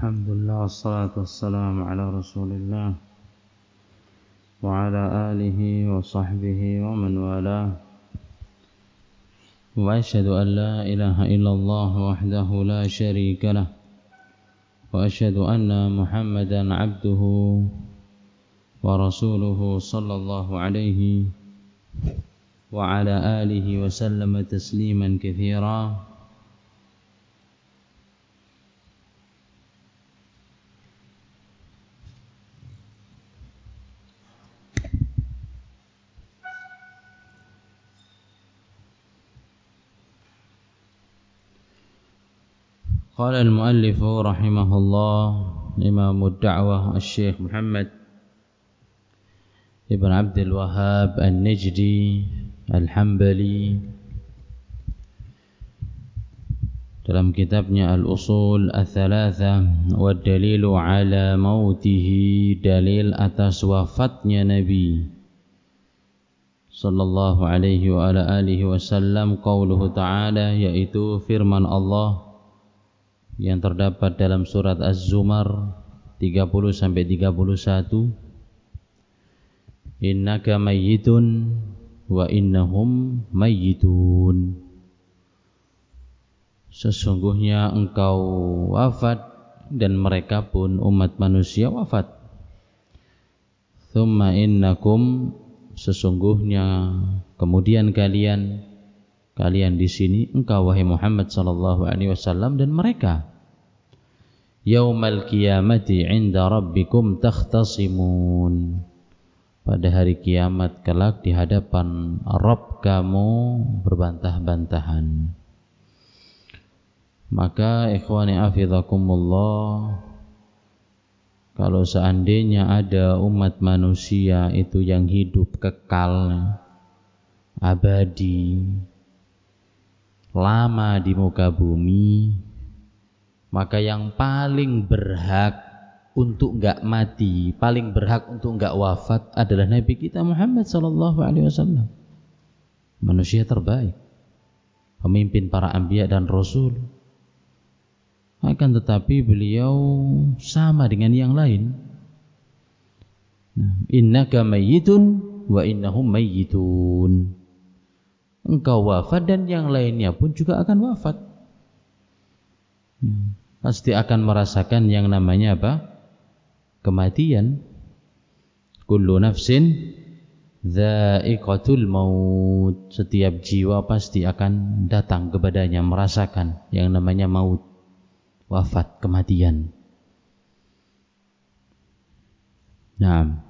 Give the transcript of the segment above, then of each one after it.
Alhamdulillah wassalatu wassalamu ala Rasulillah wa ala alihi wa sahbihi wa man walah. Wa asyhadu an la ilaha illallah wahdahu la syarika lah wa asyhadu anna Muhammadan abduhu wa rasuluhu sallallahu alaihi wa ala alihi wa sallama tasliman katsira. قال المؤلف رحمه الله إمام الدعوة الشيخ محمد ابن عبد الوهاب النجدي الحنبلي dalam kitabnya Al-Usul Ats-Tsalatsa wa dalilu ala mautihi, dalil atas wafatnya Nabi sallallahu alaihi wa ala alihi wasallam, qauluhu ta'ala, yaitu firman Allah yang terdapat dalam surat Az-Zumar 30 sampai 31, innaka mayyitun wa innahum mayyitun, sesungguhnya engkau wafat dan mereka pun umat manusia wafat. Tsumma innakum, sesungguhnya kemudian kalian di sini engkau wahai Muhammad sallallahu alaihi wasallam dan mereka, yaumal qiyamati 'inda rabbikum takhtasimun, pada hari kiamat kelak di hadapan Rabb kamu berbantah-bantahan. Maka ikhwani hafizakumullah, kalau seandainya ada umat manusia itu yang hidup kekal, abadi, lama di muka bumi, maka yang paling berhak untuk enggak mati, paling berhak untuk enggak wafat adalah Nabi kita Muhammad sallallahu alaihi wasallam, manusia terbaik, pemimpin para anbiya dan rasul. Akan tetapi beliau sama dengan yang lain. Innaka mayyitun wa innahum mayyitun, engkau wafat dan yang lainnya pun juga akan wafat. Pasti akan merasakan yang namanya apa? Kematian. Kullu nafsin dha'iqatul maut, setiap jiwa pasti akan datang kepadanya merasakan yang namanya maut, wafat, kematian. Nah,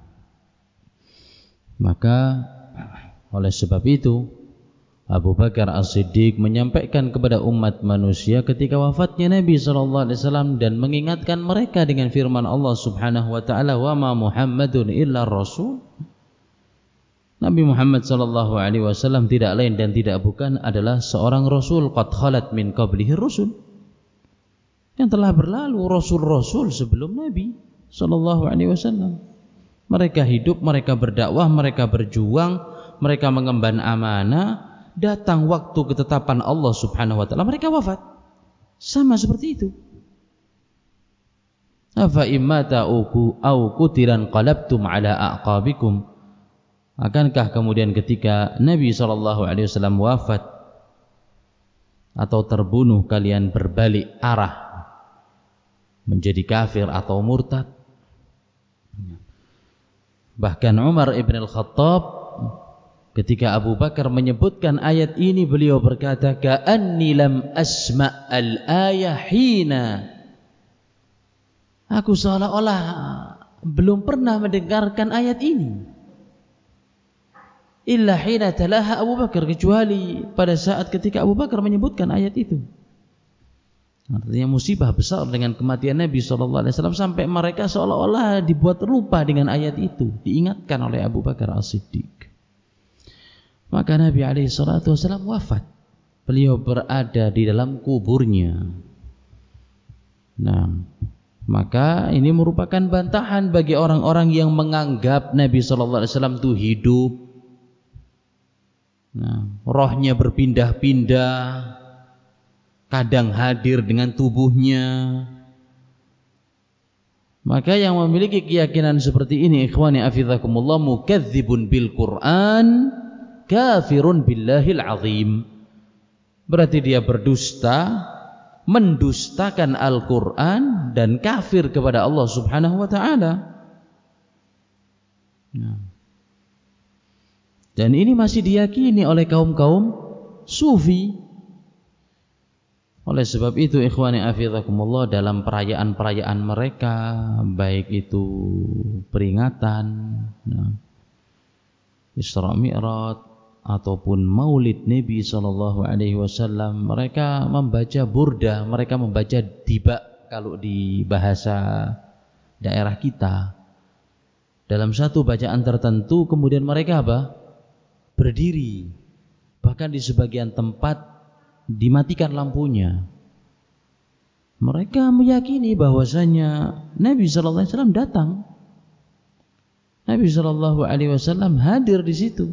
maka oleh sebab itu Abu Bakar As-Siddiq menyampaikan kepada umat manusia ketika wafatnya Nabi SAW dan mengingatkan mereka dengan firman Allah Subhanahu wa taala, wa ma Muhammadun illa rasul. Nabi Muhammad SAW tidak lain dan tidak bukan adalah seorang rasul, qad khalat min qablihi rusul, yang telah berlalu rasul-rasul sebelum Nabi SAW. Mereka hidup, mereka berdakwah, mereka berjuang, mereka mengemban amanah. Datang waktu ketetapan Allah Subhanahu wa taala, mereka wafat. Sama seperti itu. Afa immata au qutilan qalabtum ala aqabikum, akankah kemudian ketika Nabi SAW wafat atau terbunuh kalian berbalik arah menjadi kafir atau murtad? Bahkan Umar ibn al-Khattab ketika Abu Bakar menyebutkan ayat ini, beliau berkata, ka'anni lam asma' al-ayah hina, aku seolah-olah belum pernah mendengarkan ayat ini, illa hina talaha Abu Bakar, kecuali pada saat ketika Abu Bakar menyebutkan ayat itu. Artinya musibah besar dengan kematian Nabi SAW sampai mereka seolah-olah dibuat lupa dengan ayat itu, diingatkan oleh Abu Bakar As-Siddiq. Maka Nabi SAW wafat, beliau berada di dalam kuburnya. Nah, maka ini merupakan bantahan bagi orang-orang yang menganggap Nabi SAW itu hidup. Nah, rohnya berpindah-pindah, kadang hadir dengan tubuhnya, Maka yang memiliki keyakinan seperti ini, ikhwani afizakumullah, mukadzibun bil Qur'an, kafirun billahil azim. Berarti dia berdusta, mendustakan Al-Qur'an dan kafir kepada Allah Subhanahu wa taala. Dan ini masih diyakini oleh kaum-kaum sufi. Oleh sebab itu, ikhwani afizakumullah, dalam perayaan-perayaan mereka, baik itu peringatan Isra Mi'raj ataupun Maulid Nabi SAW, mereka membaca burda, mereka membaca diba kalau di bahasa daerah kita. Dalam satu bacaan tertentu kemudian mereka berdiri. Bahkan di sebagian tempat dimatikan lampunya. Mereka meyakini bahwasanya Nabi sallallahu alaihi wasallam datang. Nabi sallallahu alaihi wasallam hadir di situ.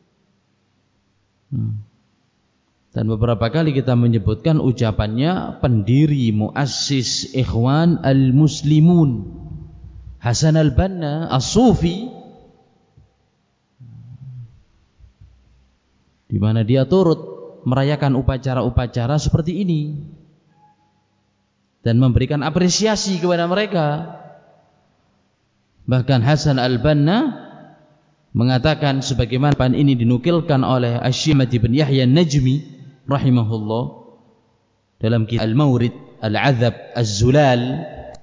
Dan beberapa kali kita menyebutkan ucapannya pendiri muassis Ikhwan al-Muslimun Hasan al-Banna as-Sufi, di mana dia turut merayakan upacara-upacara seperti ini dan memberikan apresiasi kepada mereka. Bahkan Hasan al-Banna mengatakan, sebagaimana ini dinukilkan oleh Asy-Syaimah bin Yahya an-Najmi rahimahullah dalam kitab Al-Mawrid Al-Azab Az-Zulal,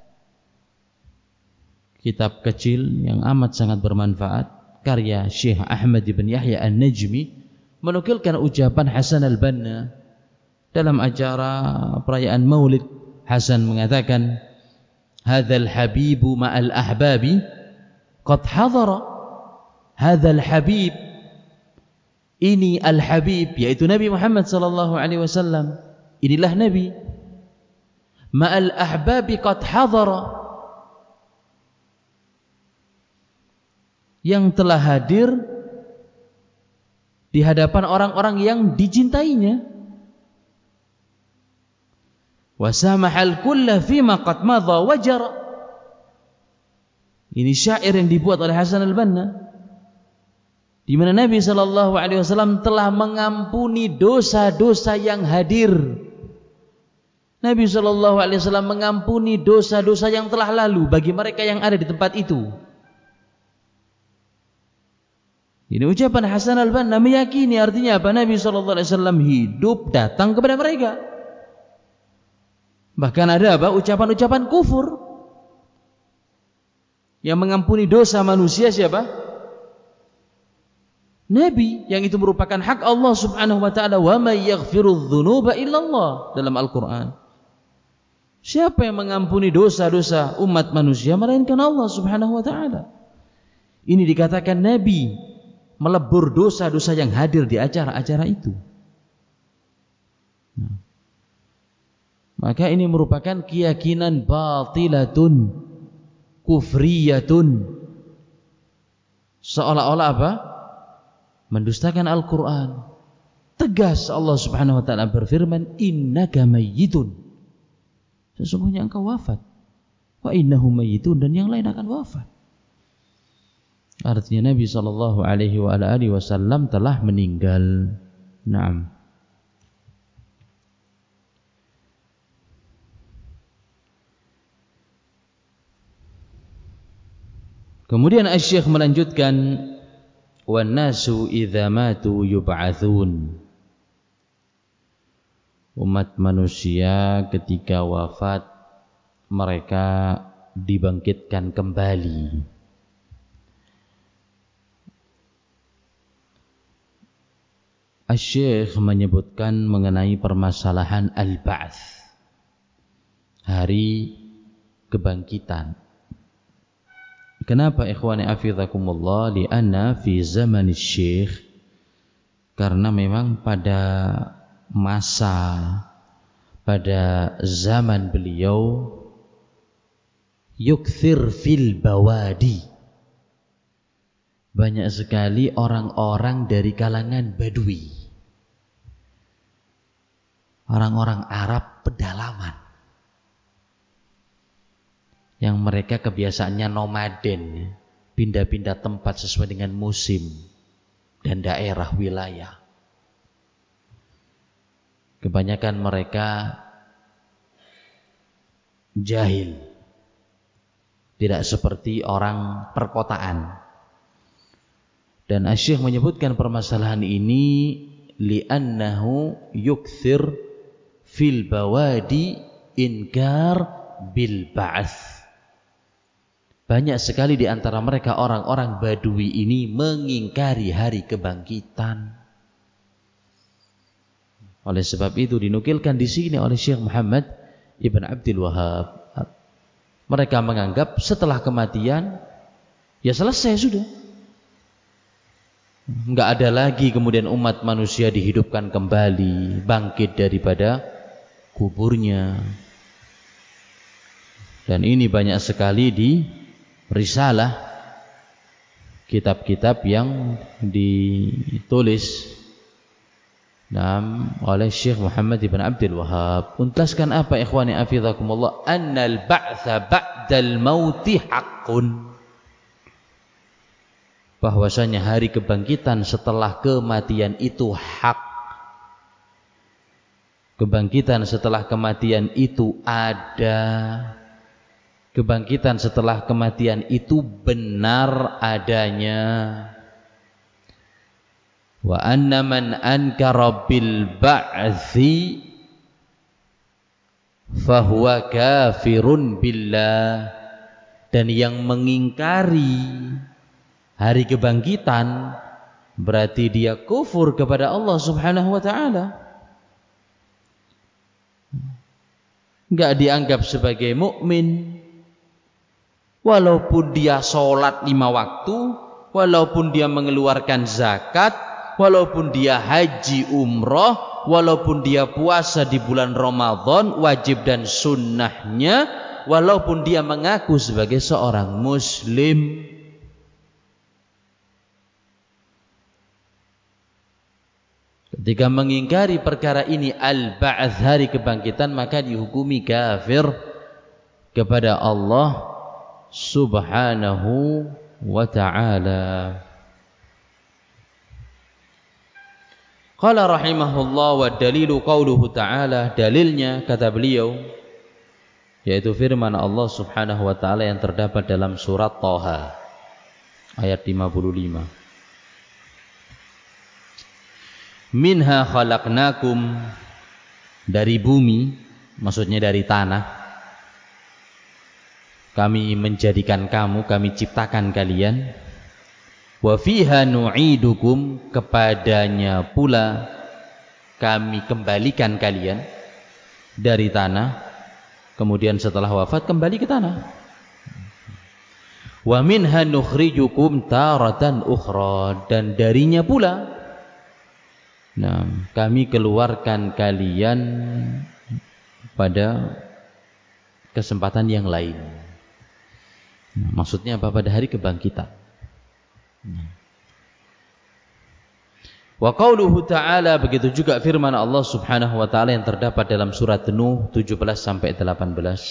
kitab kecil yang amat sangat bermanfaat karya Syekh Ahmad bin Yahya an-Najmi, menukilkan ucapan Hasan al-Banna dalam acara perayaan Maulid. Hasan mengatakan, hadzal habibu ma'al ahbabi qad hadara. Hadzal habib, ini al-habib, yaitu Nabi Muhammad sallallahu alaihi wasallam, inilah Nabi, ma'al ahbabi qad hadara, yang telah hadir di hadapan orang-orang yang dicintainya. Wasamahal kulla fima qad madha wajara. Ini syair yang dibuat oleh Hasan al-Banna, di mana Nabi sallallahu alaihi wasallam telah mengampuni dosa-dosa yang hadir. Nabi sallallahu alaihi wasallam mengampuni dosa-dosa yang telah lalu bagi mereka yang ada di tempat itu. Ini ucapan Hasan al-Banna, meyakini artinya apa? Nabi SAW hidup, datang kepada mereka. Bahkan ada ucapan-ucapan kufur yang mengampuni dosa manusia. Siapa? Nabi, yang itu merupakan hak Allah Subhanahu wa taala. Wa may yaghfirudz dzunuba illallah, dalam Al-Qur'an. Siapa yang mengampuni dosa-dosa umat manusia melainkan Allah Subhanahu wa taala. Ini dikatakan Nabi melebur dosa-dosa yang hadir di acara-acara itu. Maka ini merupakan keyakinan batilatun, kufriyatun, seolah-olah mendustakan Al-Quran. Tegas Allah Subhanahu wa ta'ala berfirman, innaka mayyitun, sesungguhnya engkau wafat, wa innahum mayyitun, dan yang lain akan wafat. Artinya Nabi sallallahu alaihi wasallam telah meninggal. Naam. Kemudian Asy-Syaikh melanjutkan, wan nasu idza matu yub'atsun. Umat manusia ketika wafat mereka dibangkitkan kembali. Asy-Syaikh menyebutkan mengenai permasalahan al-ba'ts, hari kebangkitan. Kenapa ikhwani afizakumullah? Lianna fi zaman Syekh, karena memang pada pada zaman beliau, yukthir fil bawadi, banyak sekali orang-orang dari kalangan Badui, orang-orang Arab pedalaman, yang mereka kebiasaannya nomaden, pindah-pindah tempat sesuai dengan musim dan daerah wilayah. Kebanyakan mereka jahil, tidak seperti orang perkotaan. Dan Asy-Syaikh menyebutkan permasalahan ini li'annahu yukthir fil bawadi inkar bil ba'ats. Banyak sekali di antara mereka orang-orang Badui ini mengingkari hari kebangkitan. Oleh sebab itu dinukilkan di sini oleh Syekh Muhammad Ibn Abdul Wahhab, mereka menganggap setelah kematian ya selesai sudah. Enggak ada lagi kemudian umat manusia dihidupkan kembali, bangkit daripada kuburnya. Dan ini banyak sekali di risalah, kitab-kitab yang ditulis oleh Syekh Muhammad Ibn Abdul Wahhab. Untaskan apa ikhwani afizakumullah? Annal ba'tsa ba'dal mauti haqqun. Bahwasanya hari kebangkitan setelah kematian itu hak. Kebangkitan setelah kematian itu ada. Kebangkitan setelah kematian itu benar adanya. Wa anna man ankara bil ba'tsi fahuwa kafirun billah. Dan yang mengingkari hari kebangkitan berarti dia kufur kepada Allah Subhanahu wa taala. Enggak dianggap sebagai mukmin walaupun dia sholat 5 waktu, walaupun dia mengeluarkan zakat, walaupun dia haji umroh, walaupun dia puasa di bulan Ramadan wajib dan sunnahnya, walaupun dia mengaku sebagai seorang muslim. Ketika mengingkari perkara ini al-ba'ats, hari kebangkitan, maka dihukumi kafir kepada Allah Subhanahu wa ta'ala. Qala rahimahullah wa dalilu qauluhu ta'ala, dalilnya kata beliau yaitu firman Allah Subhanahu wa ta'ala yang terdapat dalam surat Thaha ayat 55. Minha khalaqnakum, dari bumi, maksudnya dari tanah, kami menjadikan kamu, kami ciptakan kalian. Wa fiha nu'idukum, kepadanya pula kami kembalikan kalian dari tanah, kemudian setelah wafat kembali ke tanah. Wa minha nukhrijukum taratan ukhra, dan darinya pula kami keluarkan kalian pada kesempatan yang lain. Maksudnya apa? Pada hari kebangkitan. Wa qauluhu ta'ala, begitu juga firman Allah Subhanahu wa ta'ala yang terdapat dalam surat Nuh 17 sampai 18.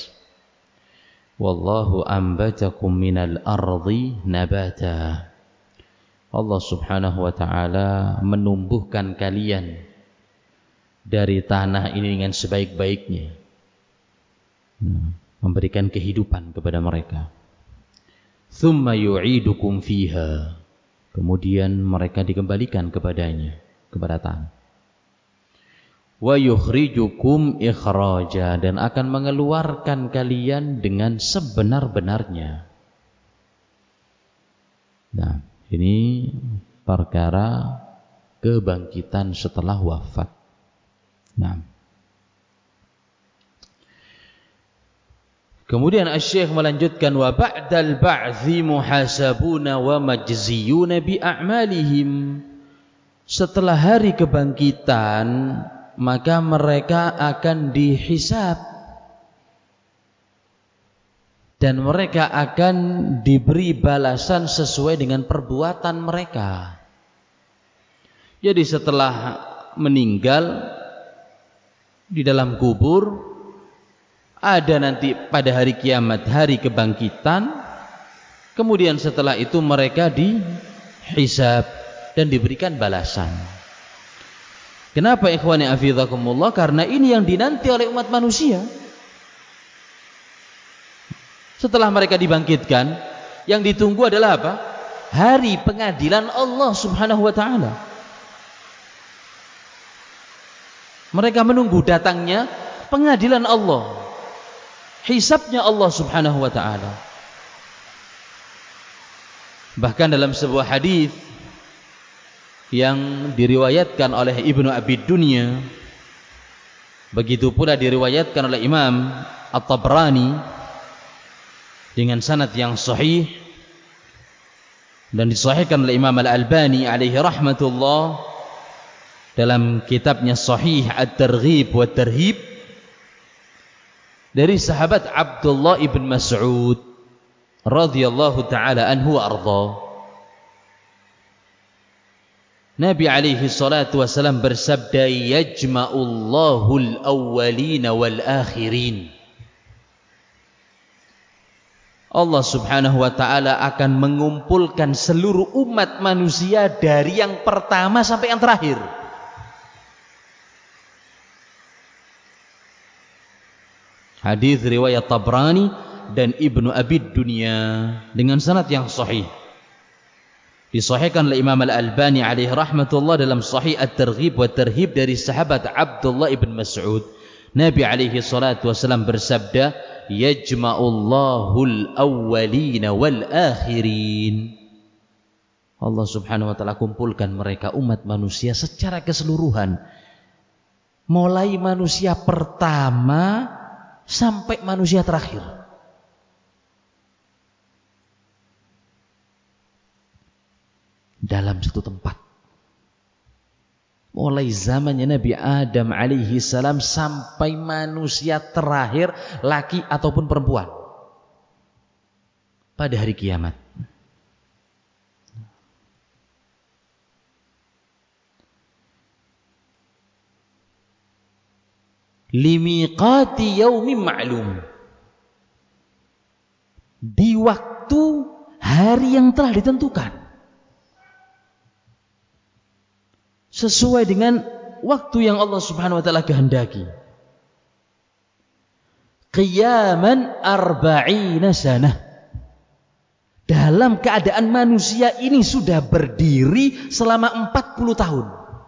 Wallahu ambatakum minal ardi nabata. Allah Subhanahu wa ta'ala menumbuhkan kalian dari tanah ini dengan sebaik-baiknya, memberikan kehidupan kepada mereka. Thumma yu'idukum fiha, kemudian mereka dikembalikan kepadanya, kepada tanah. Wa yukhrijukum ikhraja, dan akan mengeluarkan kalian dengan sebenar-benarnya. Nah, ini perkara kebangkitan setelah wafat. Nah, kemudian Asy-Syaikh melanjutkan wa ba'dal ba'tsi muhasabuna wa majziyuna bi a'malihim. Setelah hari kebangkitan maka mereka akan dihisab dan mereka akan diberi balasan sesuai dengan perbuatan mereka. Jadi setelah meninggal di dalam kubur ada nanti pada hari kiamat, hari kebangkitan, kemudian setelah itu mereka dihisab dan diberikan balasan. Kenapa ikhwani afizakumullah? Karena ini yang dinanti oleh umat manusia. Setelah mereka dibangkitkan, yang ditunggu adalah apa? Hari pengadilan Allah Subhanahu wa taala. Mereka menunggu datangnya pengadilan Allah, hisabnya Allah Subhanahu wa taala. Bahkan dalam sebuah hadis yang diriwayatkan oleh Ibnu Abi Dunya, begitu pula diriwayatkan oleh Imam At-Tabrani dengan sanad yang sahih dan disahihkan oleh Imam Al-Albani alaihi rahmatullah dalam kitabnya Sahih At-Targhib wa Tarhib, dari sahabat Abdullah ibn Mas'ud radhiyallahu taala anhu wa ardha. Nabi alaihi salatu wasallam bersabda, yajma'ullahu al-awwalina wal akhirin. Allah Subhanahu wa taala akan mengumpulkan seluruh umat manusia dari yang pertama sampai yang terakhir. Hadis riwayat Tabrani dan Ibnu Abi Dunya dengan sanad yang sahih. Disahihkan oleh Imam Al-Albani alaihi rahmatullah dalam Sahih At-Targhib wa Tarhib dari sahabat Abdullah ibn Mas'ud. Nabi alaihi salatu wasallam bersabda, yajma'ullahul awwalina wal akhirin. Allah Subhanahu wa taala kumpulkan mereka umat manusia secara keseluruhan, mulai manusia pertama sampai manusia terakhir. Dalam satu tempat. Mulai zamannya Nabi Adam alaihi salam sampai manusia terakhir, laki ataupun perempuan, pada hari kiamat. Limiqati yaumin ma'lum, di waktu hari yang telah ditentukan, sesuai dengan waktu yang Allah Subhanahu wa taala kehendaki. Qiyaman arba'ina sanah, dalam keadaan manusia ini sudah berdiri selama 40 tahun.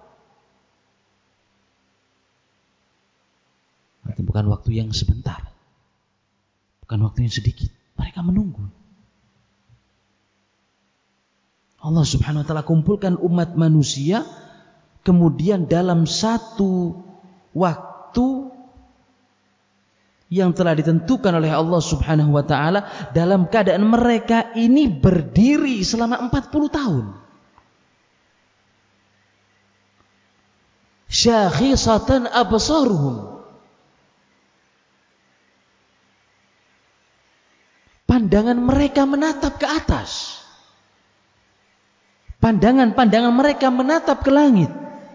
Itu bukan waktu yang sebentar, bukan waktu yang sedikit. Mereka menunggu. Allah Subhanahu wa taala kumpulkan umat manusia, kemudian dalam satu waktu yang telah ditentukan oleh Allah Subhanahu wa taala, dalam keadaan mereka ini berdiri selama 40 tahun. Syakhisatan absaruhum, pandangan mereka menatap ke atas, pandangan mereka menatap ke langit.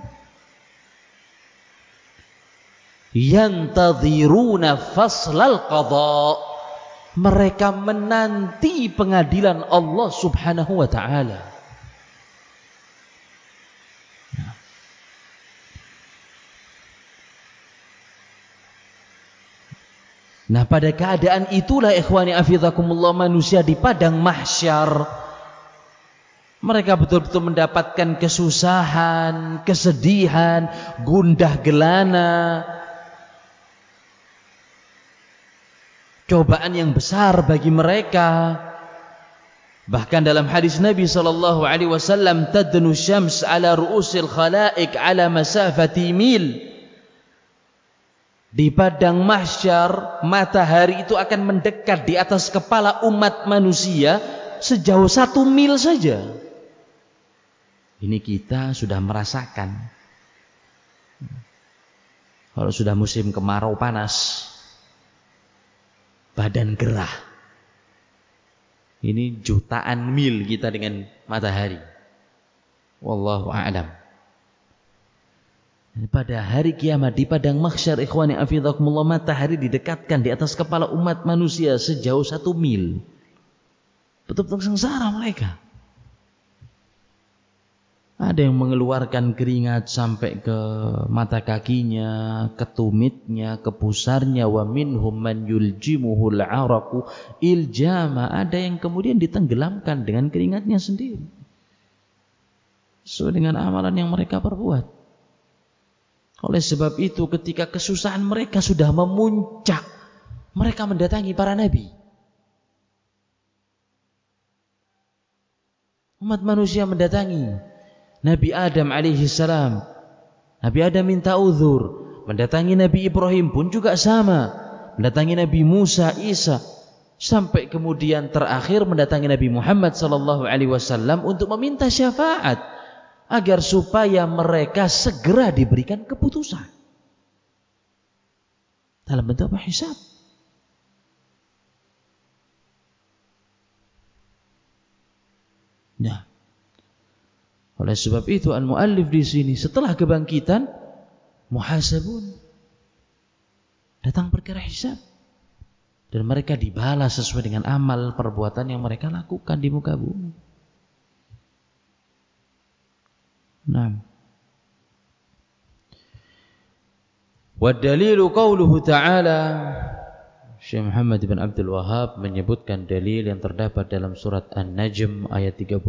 Yantadhiruna faslal qadha, mereka menanti pengadilan Allah Subhanahu wa taala. Nah, pada keadaan itulah ikhwani afizakumullah, manusia di padang mahsyar, mereka betul-betul mendapatkan kesusahan, kesedihan, gundah gelana, cobaan yang besar bagi mereka. Bahkan dalam hadis Nabi sallallahu alaihi wasallam, tadnu syams ala ru'usil khalaiq ala masafati mil. Di padang mahsyar, matahari itu akan mendekat di atas kepala umat manusia sejauh 1 mil saja. Ini kita sudah merasakan. Kalau sudah musim kemarau panas, badan gerah. Ini jutaan mil kita dengan matahari. Wallahu a'lam. Pada hari kiamat di padang mahsyar, ikhwani afidhakumullah, matahari didekatkan di atas kepala umat manusia sejauh 1 mil. Betul-betul sengsara mereka. Ada yang mengeluarkan keringat sampai ke mata kakinya, ke tumitnya, ke pusarnya. Wa minhum man yuljimuhul araqu iljama. Ada yang kemudian ditenggelamkan dengan keringatnya sendiri, sesuai dengan amalan yang mereka perbuat. Oleh sebab itu, ketika kesusahan mereka sudah memuncak, mereka mendatangi para nabi. Umat manusia mendatangi Nabi Adam alaihi salam. Nabi Adam minta uzur. Mendatangi Nabi Ibrahim pun juga sama. Mendatangi Nabi Musa, Isa, sampai kemudian terakhir mendatangi Nabi Muhammad sallallahu alaihi wasallam untuk meminta syafaat agar supaya mereka segera diberikan keputusan dalam bentuk apa? Hisab. Nah, oleh sebab itu al-muallif di sini setelah kebangkitan muhasabun, datang perkara hisab, dan mereka dibalas sesuai dengan amal perbuatan yang mereka lakukan di muka bumi. Nah, wa dalilu qauluhu ta'ala, Syekh Muhammad bin Abdul Wahhab menyebutkan dalil yang terdapat dalam surat An-Najm ayat 31.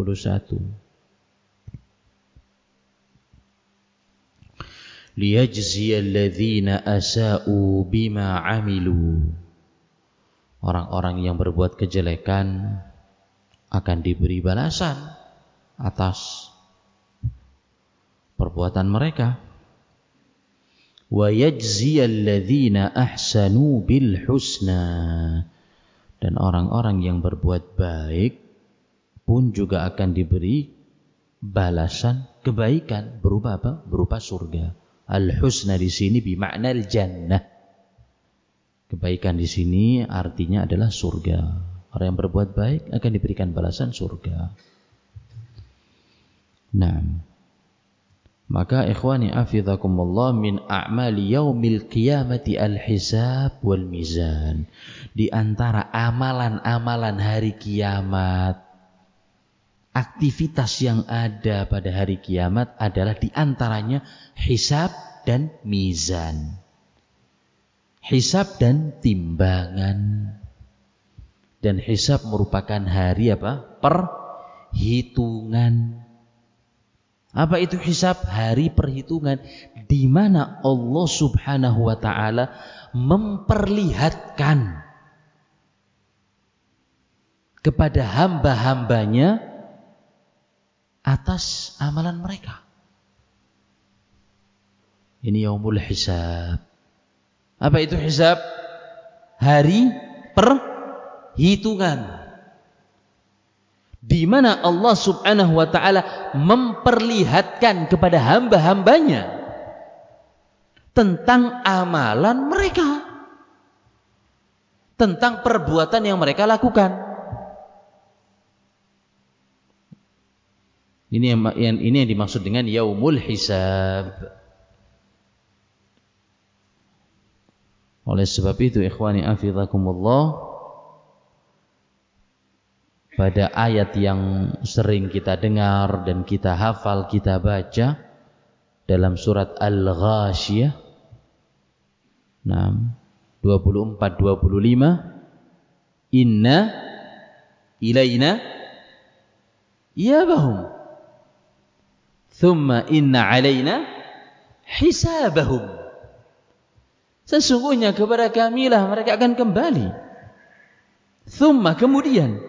Liyajziyal ladzina asa'u bima 'amilu. Orang-orang yang berbuat kejelekan akan diberi balasan atas perbuatan mereka. Wa yajziyal ladzina ahsanu bil husna. Dan orang-orang yang berbuat baik pun juga akan diberi balasan kebaikan berupa apa? Berupa surga. Al husna di sini bermakna al jannah. Kebaikan di sini artinya adalah surga. Orang yang berbuat baik akan diberikan balasan surga. Nah, maka ikhwani afidhakumullah, min a'mali yaumil qiyamati al-hisab wal mizan. Di antara amalan-amalan hari kiamat, aktivitas yang ada pada hari kiamat adalah di antaranya hisab dan mizan. Hisab dan timbangan. Dan hisab merupakan hari apa? Perhitungan. Apa itu hisab? Hari perhitungan, di mana Allah Subhanahu wa taala memperlihatkan kepada hamba-hambanya atas amalan mereka. Ini yaumul hisab. Apa itu hisab? Hari perhitungan, di mana Allah Subhanahu wa taala memperlihatkan kepada hamba-hambanya tentang amalan mereka, tentang perbuatan yang mereka lakukan. Ini yang dimaksud dengan yaumul hisab. Oleh sebab itu ikhwani afidhakumullah, pada ayat yang sering kita dengar dan kita hafal, kita baca dalam surat Al-Ghashiyah 24-25, inna ilaina iyabahum thumma inna alaina hisabahum. Sesungguhnya kepada kamilah mereka akan kembali. Thumma, kemudian,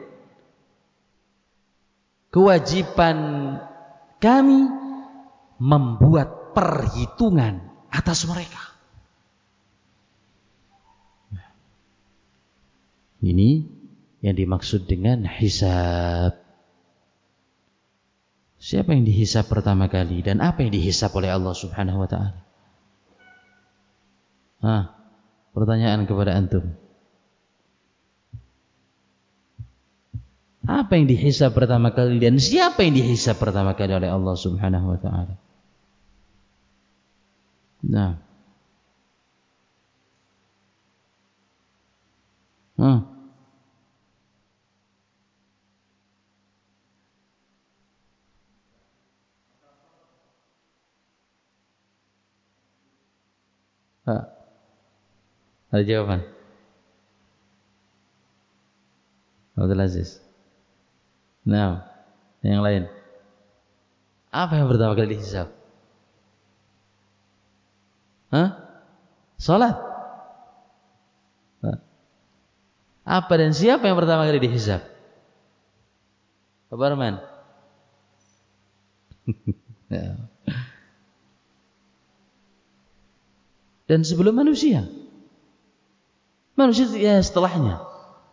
kewajiban kami membuat perhitungan atas mereka. Ini yang dimaksud dengan hisab. Siapa yang dihisab pertama kali dan apa yang dihisab oleh Allah Subhanahu wa taala? Pertanyaan kepada antum. Apa yang dihisab pertama kali dan siapa yang dihisab pertama kali oleh Allah Subhanahu wa taala? Nah. Ada jawaban? Abdul Aziz. Nah, yang lain. Apa yang pertama kali dihisab? Salat. Apa dan siapa yang pertama kali dihisab? Pak Barman. Ya. Dan sebelum manusia. Manusia ya setelahnya.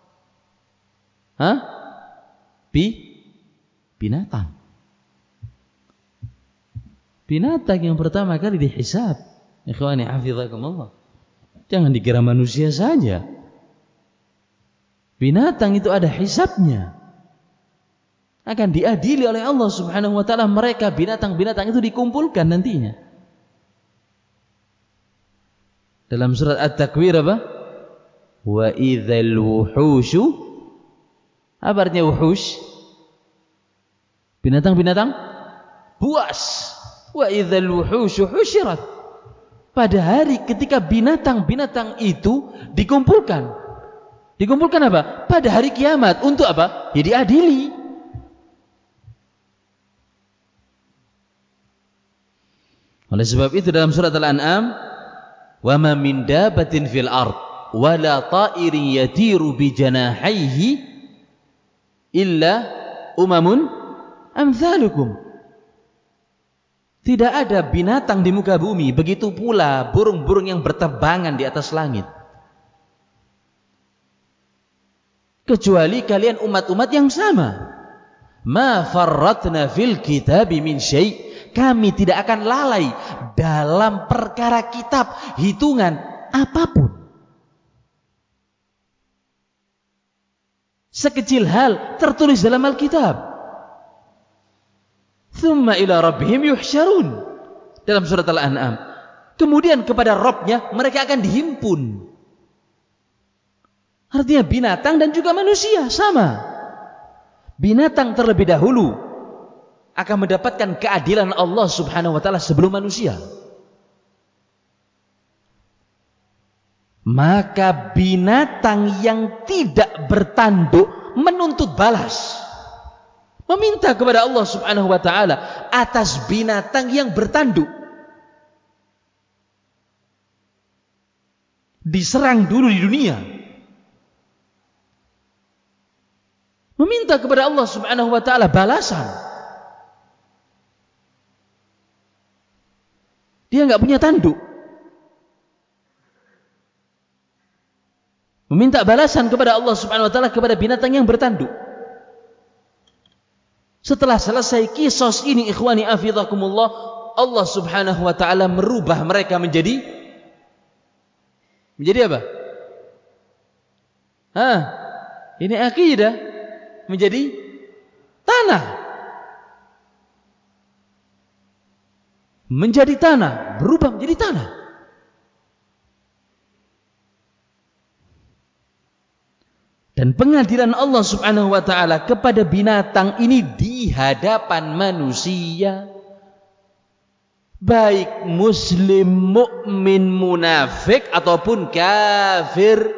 Binatang. Binatang yang pertama kali dihisab. Ikhwani hafizakumullah. Jangan dikira manusia saja. Binatang itu ada hisabnya. Akan diadili oleh Allah Subhanahu wa taala, mereka binatang-binatang itu dikumpulkan nantinya. Dalam surat At-Takwir apa? Wa idzal wuhusyu. Apa artinya wuhush? Binatang-binatang buas. Wa idzal wuhusyu husyirat. Pada hari ketika binatang-binatang itu dikumpulkan. Dikumpulkan apa? Pada hari kiamat. Untuk apa? Ya diadili. Oleh sebab itu dalam surat Al-An'am, wa ma min dabatin fil ard wa la ta'irin yatiru bi janahihi illa umamun amsalukum. Tidak ada binatang di muka bumi, begitu pula burung-burung yang berterbangan di atas langit, kecuali kalian umat-umat yang sama. Ma farratna fil kitabi min syai'. Kami tidak akan lalai dalam perkara kitab, hitungan apapun. Sekecil hal tertulis dalam Alkitab. Thumma ila rabbihim yuhsyarun. Dalam surat Al-An'am. Kemudian kepada Rabbnya mereka akan dihimpun. Artinya binatang dan juga manusia sama. Binatang terlebih dahulu akan mendapatkan keadilan Allah Subhanahu wa taala sebelum manusia. Maka binatang yang tidak bertanduk menuntut balas, meminta kepada Allah Subhanahu wa taala atas binatang yang bertanduk. Diserang dulu di dunia. Meminta kepada Allah Subhanahu wa taala balasan. Dia enggak punya tanduk. Meminta balasan kepada Allah Subhanahu wa taala kepada binatang yang bertanduk. Setelah selesai kisos ini, ikhwani afidakumullah, Allah Subhanahu wa taala merubah mereka menjadi apa? Ini akidah, menjadi tanah. Menjadi tanah, berubah menjadi tanah. Dan pengadilan Allah Subhanahu wa taala kepada binatang ini di hadapan manusia, baik muslim, mukmin, munafik ataupun kafir.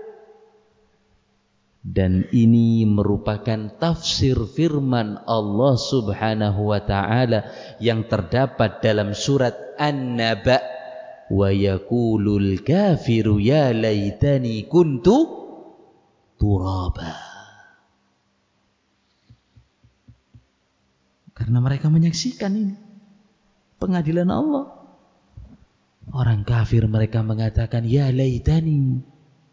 Dan ini merupakan tafsir firman Allah Subhanahu wa taala yang terdapat dalam surat An-Naba, wa yaqulul kafiru ya laitani kuntu turaba. Karena mereka menyaksikan ini pengadilan Allah. Orang kafir mereka mengatakan ya laitani,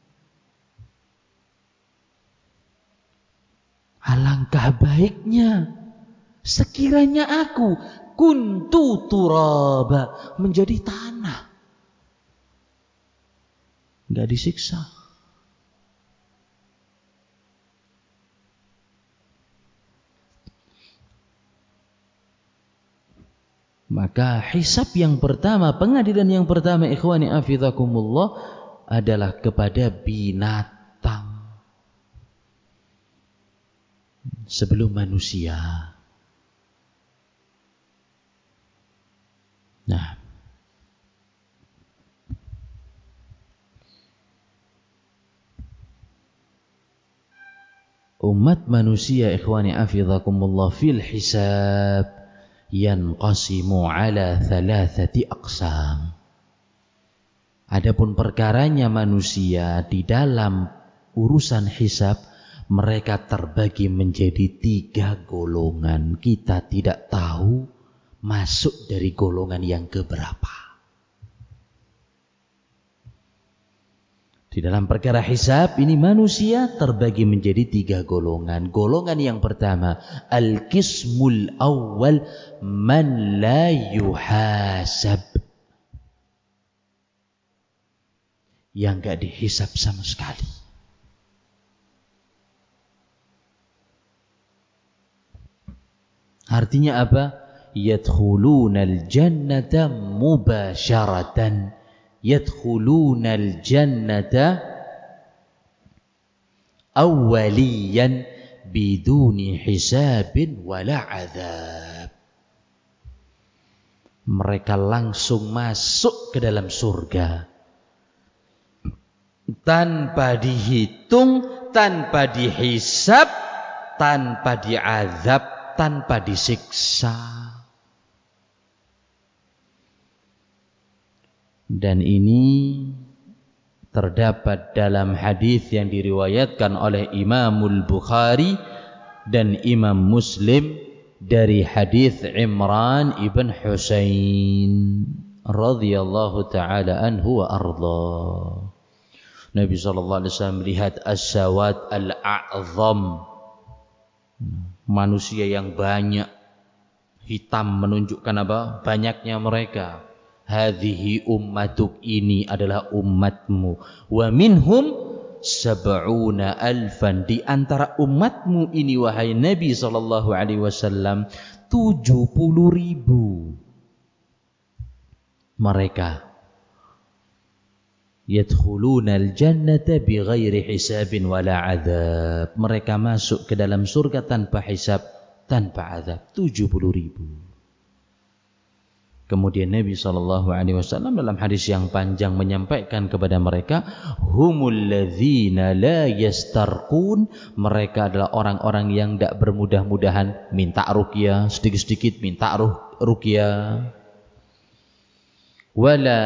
alangkah baiknya sekiranya aku kuntu turaba, menjadi tanah, enggak disiksa. Maka hisab yang pertama, pengadilan yang pertama ikhwani afizakumullah adalah kepada binatang sebelum manusia. Nah, umat manusia ikhwani afizakumullah fil hisab yanqasimu ala thalathati aqsam. Adapun perkaranya manusia di dalam urusan hisab, mereka terbagi menjadi 3 golongan. Kita tidak tahu masuk dari golongan yang keberapa. Di dalam perkara hisab ini manusia terbagi menjadi 3 golongan. Golongan yang pertama, al-qismul awwal man la yuhasab. Yang enggak dihisab sama sekali. Artinya apa? Yadkhulunal jannata mubasyaratan. Yadkhulunal jannata awwaliyan biduni hisabin wala azab. Mereka langsung masuk ke dalam surga tanpa dihitung, tanpa dihisab, tanpa diazab, tanpa disiksa. Dan ini terdapat dalam hadis yang diriwayatkan oleh Imamul Bukhari dan Imam Muslim dari hadis Imran ibn Husain radhiyallahu taala anhu wa arda. Nabi sallallahu alaihi wasallam melihat as-sawat al-a'zam, manusia yang banyak, hitam menunjukkan apa? Banyaknya mereka. Hadhihi ummatuk, ini adalah umatmu. Wa minhum sab'una alfan, di antara umatmu ini wahai Nabi sallallahu alaihi wasallam 70.000 mereka yadkhulunal jannata bighairi hisabin wala azab, mereka masuk ke dalam surga tanpa hisab, tanpa azab. 70.000. Kemudian Nabi SAW dalam hadis yang panjang menyampaikan kepada mereka, humul ladzina la yastarqun, mereka adalah orang-orang yang tidak bermudah-mudahan minta ruqyah, sedikit-sedikit minta ruqyah, wala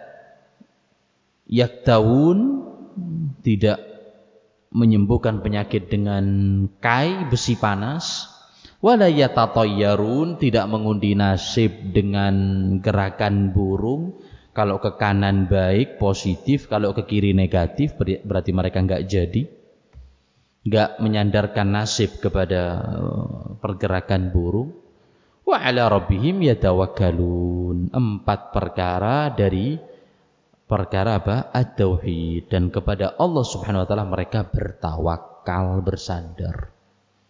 yaktawun, tidak menyembuhkan penyakit dengan kai, besi panas, wala yatatayyarun, tidak mengundi nasib dengan gerakan burung. Kalau ke kanan baik, positif, kalau ke kiri negatif, berarti mereka enggak jadi. Enggak menyandarkan nasib kepada pergerakan burung. Wa ala rabbihim yatawakkalun. 4 perkara dari perkara apa? At-tauhid. Dan kepada Allah Subhanahu wa taala mereka bertawakal, bersandar.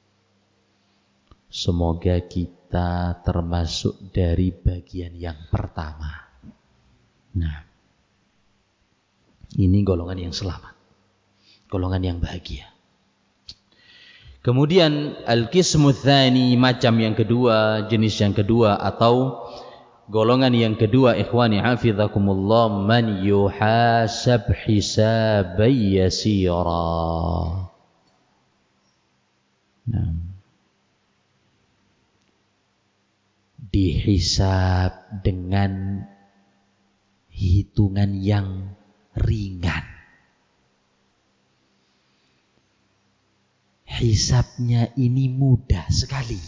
Semoga kita termasuk dari bagian yang pertama. Nah, ini golongan yang selamat, golongan yang bahagia. Kemudian al-qismu tsani, macam yang kedua, jenis yang kedua atau golongan yang kedua ikhwani hafizakumullah, man yuhasab hisaban yasira. Nah, dihisab dengan hitungan yang ringan. Hisabnya ini mudah sekali.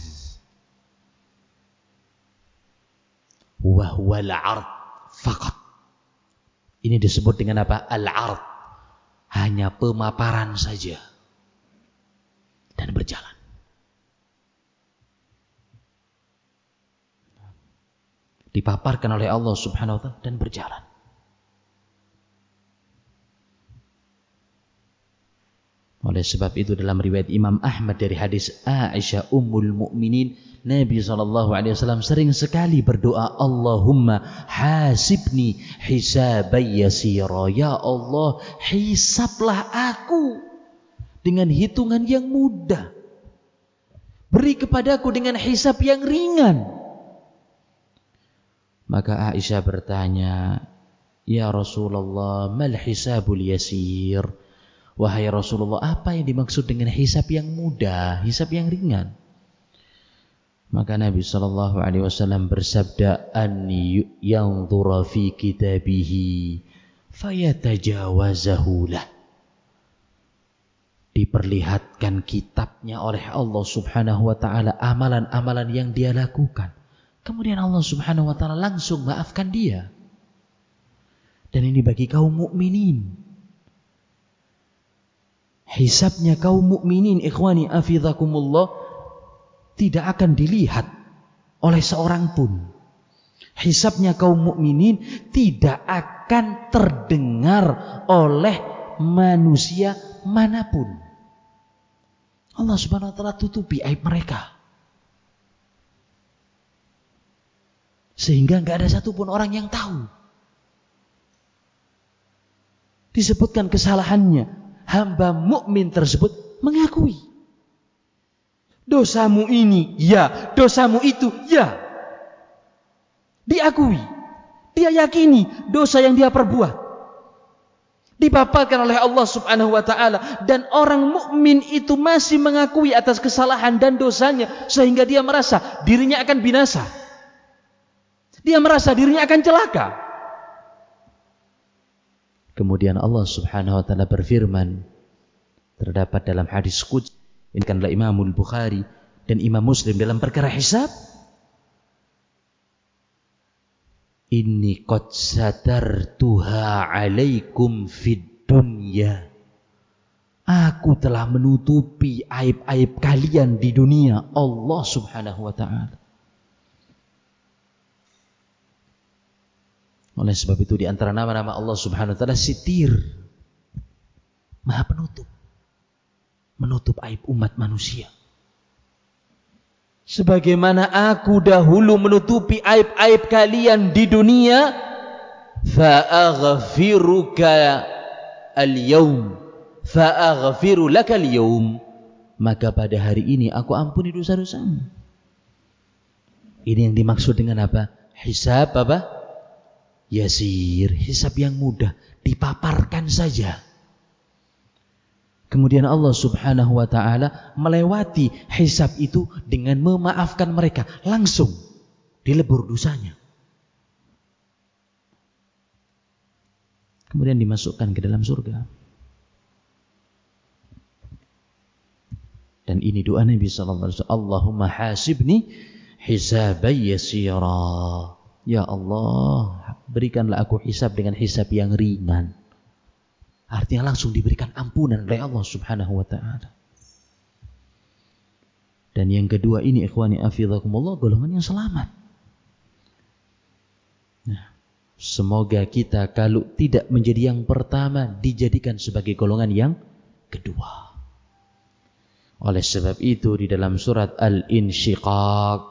Wa huwal 'ard faqat. Ini disebut dengan apa? Al-'ard. Hanya pemaparan saja dan berjalan. Dipaparkan oleh Allah Subhanahu wa taala dan berjalan. Oleh sebab itu dalam riwayat Imam Ahmad dari hadis Aisyah Ummul Mukminin, Nabi SAW sering sekali berdoa, Allahumma hasibni hisaban yasira. Ya Allah, hisablah aku dengan hitungan yang mudah. Beri kepadaku dengan hisab yang ringan. Maka Aisyah bertanya, Ya Rasulullah, mal hisabul yasir? Wahai Rasulullah, apa yang dimaksud dengan hisab yang mudah, hisab yang ringan? Maka Nabi SAW bersabda, an yanzura fi kitabihi fayatajawazahu lah. Diperlihatkan kitabnya oleh Allah Subhanahu wa taala, amalan-amalan yang dia lakukan. Kemudian Allah Subhanahu wa taala langsung maafkan dia. Dan ini bagi kaum mukminin. Hisabnya kaum mukminin, ikhwani afizakumullah, tidak akan dilihat oleh seorang pun. Hisabnya kaum mukminin tidak akan terdengar oleh manusia manapun. Allah Subhanahu wa taala tutupi aib mereka. Sehingga enggak ada satupun orang yang tahu. Disebutkan kesalahannya, hamba mukmin tersebut mengakui. Dosamu ini, ya. Dosamu itu, ya. Diakui. Dia yakini dosa yang dia perbuat. Dipaparkan oleh Allah Subhanahu wa taala, dan orang mukmin itu masih mengakui atas kesalahan dan dosanya sehingga dia merasa dirinya akan binasa. Dia merasa dirinya akan celaka. Kemudian Allah Subhanahu wa taala berfirman, terdapat dalam hadis qudsi, ini kanlah Imamul Bukhari dan Imam Muslim dalam perkara hisab, Inni qad satartuha alaikum fid dunya. Aku telah menutupi aib-aib kalian di dunia. Allah Subhanahu wa taala. Oleh sebab itu di antara nama-nama Allah Subhanahu wa taala Sitir, Maha Penutup. Menutup aib umat manusia. Sebagaimana aku dahulu menutupi aib-aib kalian di dunia, fa'aghfiruka al-yawm, fa'aghfiru laka al-yawm, maka pada hari ini aku ampuni dosa-dosamu. Ini yang dimaksud dengan apa? Hisab apa? Yasir, hisab yang mudah, dipaparkan saja. Kemudian Allah Subhanahu wa taala melewati hisab itu dengan memaafkan mereka, langsung dilebur dosanya. Kemudian dimasukkan ke dalam surga. Dan ini doa Nabi sallallahu alaihi wasallam, Allahumma hasibni hisaban yasira. Ya Allah, berikanlah aku hisab dengan hisab yang ringan. Artinya langsung diberikan ampunan oleh Allah Subhanahu wa taala. Dan yang kedua ini, ikhwani afizakumullah, golongan yang selamat. Nah, semoga kita kalau tidak menjadi yang pertama, dijadikan sebagai golongan yang kedua. Oleh sebab itu di dalam surat Al-Insyiqaq,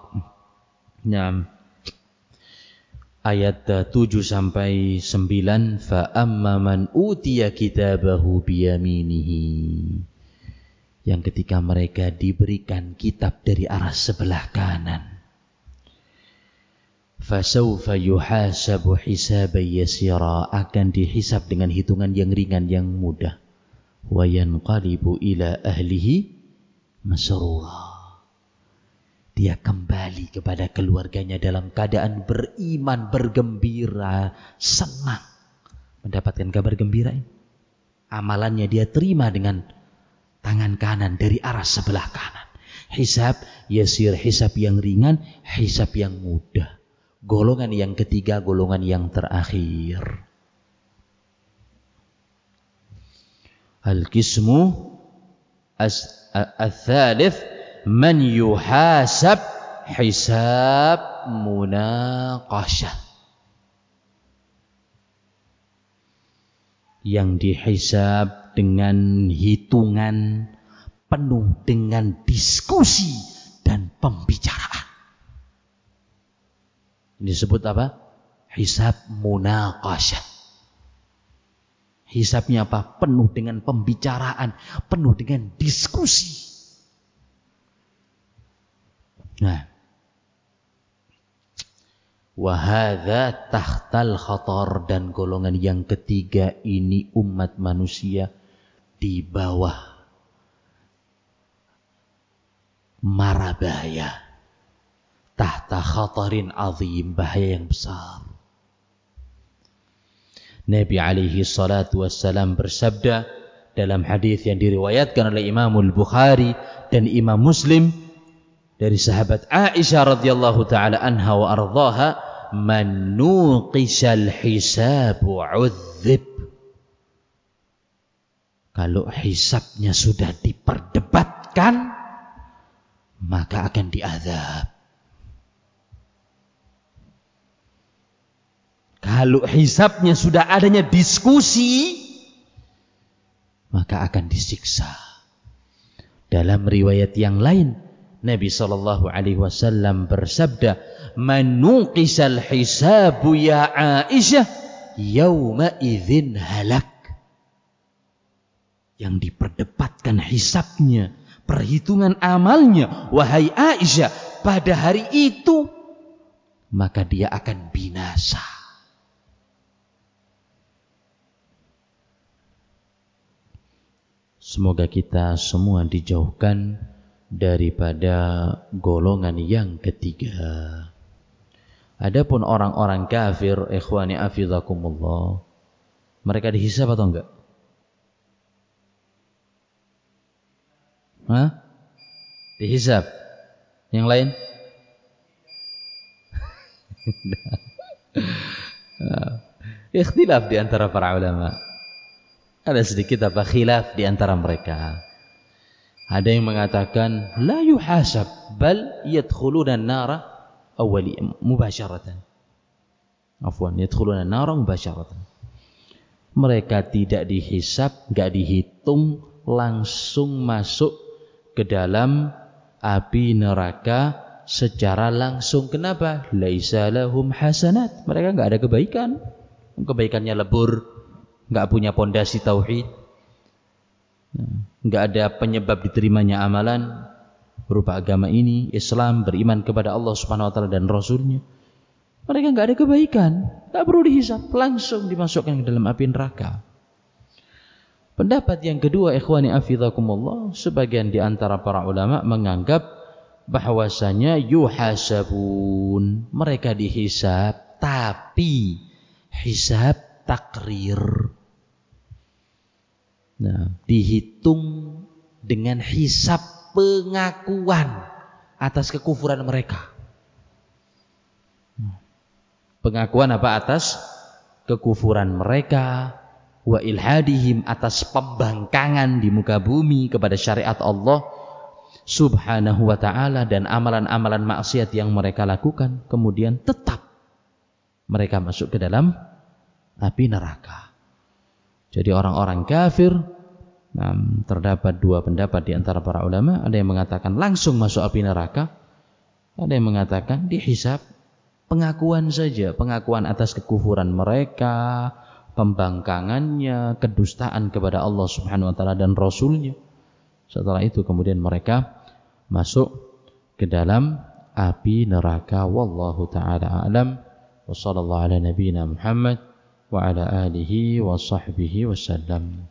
ayat 7 sampai 9, fa amma man utiya kitabahu biyaminihi, yang ketika mereka diberikan kitab dari arah sebelah kanan, fasawfa yuhasabu hisaban yasira, akan dihisab dengan hitungan yang ringan, yang mudah, wa yanqalibu ila ahlihi masrura, dia kembali kepada keluarganya dalam keadaan beriman, bergembira, senang mendapatkan kabar gembira ini. Amalannya dia terima dengan tangan kanan dari arah sebelah kanan. Hisab yasir, hisab yang ringan, hisab yang mudah. Golongan yang ketiga, golongan yang terakhir. Al-qismu al-thalith, man yuhasab hisab munaqashah, yang dihisab dengan hitungan, penuh dengan diskusi dan pembicaraan. Ini disebut apa? Hisab munaqasyah. Hisabnya apa? Penuh dengan pembicaraan, penuh dengan diskusi. Nah, wahadza tahtal khatar, dan golongan yang ketiga ini umat manusia di bawah mara bahaya. Tahta khatarin azim, bahaya yang besar. Nabi alaihi salatu wassalam bersabda dalam hadis yang diriwayatkan oleh Imam Al-Bukhari dan Imam Muslim dari sahabat Aisyah radhiyallahu taala anha wa ardhaha, man nuqishal hisabu udzib. Kalau hisabnya sudah diperdebatkan, maka akan diazab. Kalau hisabnya sudah adanya diskusi, maka akan disiksa. Dalam riwayat yang lain, Nabi sallallahu alaihi wasallam bersabda, "Man nuqisal hisabu ya Aisyah, yauma idzin halak." Yang diperdebatkan hisabnya, perhitungan amalnya, wahai Aisyah, pada hari itu maka dia akan binasa. Semoga kita semua dijauhkan daripada golongan yang ketiga. Adapun orang-orang kafir, ikhwani afizakumullah, mereka dihisab atau enggak? Hah? Dihisab. Yang lain? Ikhtilaf di antara para ulama. Ada sedikit khilaf di antara mereka. Ada yang mengatakan la yuhasab bal yadkhuluna an-nara awwali mubasharatan. Yadkhuluna an-nara mubasharatan. Mereka tidak dihisab, enggak dihitung, langsung masuk ke dalam api neraka secara langsung. Kenapa? Laisa lahum hasanat. Mereka enggak ada kebaikan. Kebaikannya lebur, enggak punya pondasi tauhid. Enggak ada penyebab diterimanya amalan berupa agama ini, Islam, beriman kepada Allah Subhanahu wa taala dan Rasulnya. Mereka enggak ada kebaikan, enggak perlu dihisab, langsung dimasukkan ke dalam api neraka. Pendapat yang kedua, ikhwani afizakumullah, sebagian di antara para ulama menganggap bahwasanya yuhasabun, mereka dihisab, tapi hisab takrir. Nah, dihitung dengan hisab pengakuan atas kekufuran mereka. Pengakuan apa? Atas kekufuran mereka, wa ilhadihim, atas pembangkangan di muka bumi kepada syariat Allah Subhanahu wa ta'ala, dan amalan-amalan maksiat yang mereka lakukan, kemudian tetap mereka masuk ke dalam api neraka. Jadi orang-orang kafir, terdapat dua pendapat di antara para ulama. Ada yang mengatakan langsung masuk api neraka, ada yang mengatakan dihisab, pengakuan saja, pengakuan atas kekufuran mereka, pembangkangannya, kedustaan kepada Allah Subhanahu wa taala dan Rasulnya. Setelah itu kemudian mereka masuk ke dalam api neraka. Wallahu taala a'lam. Wa sallallahu ala nabiyyina Muhammad wa ala alihi wa sahbihi wasallam.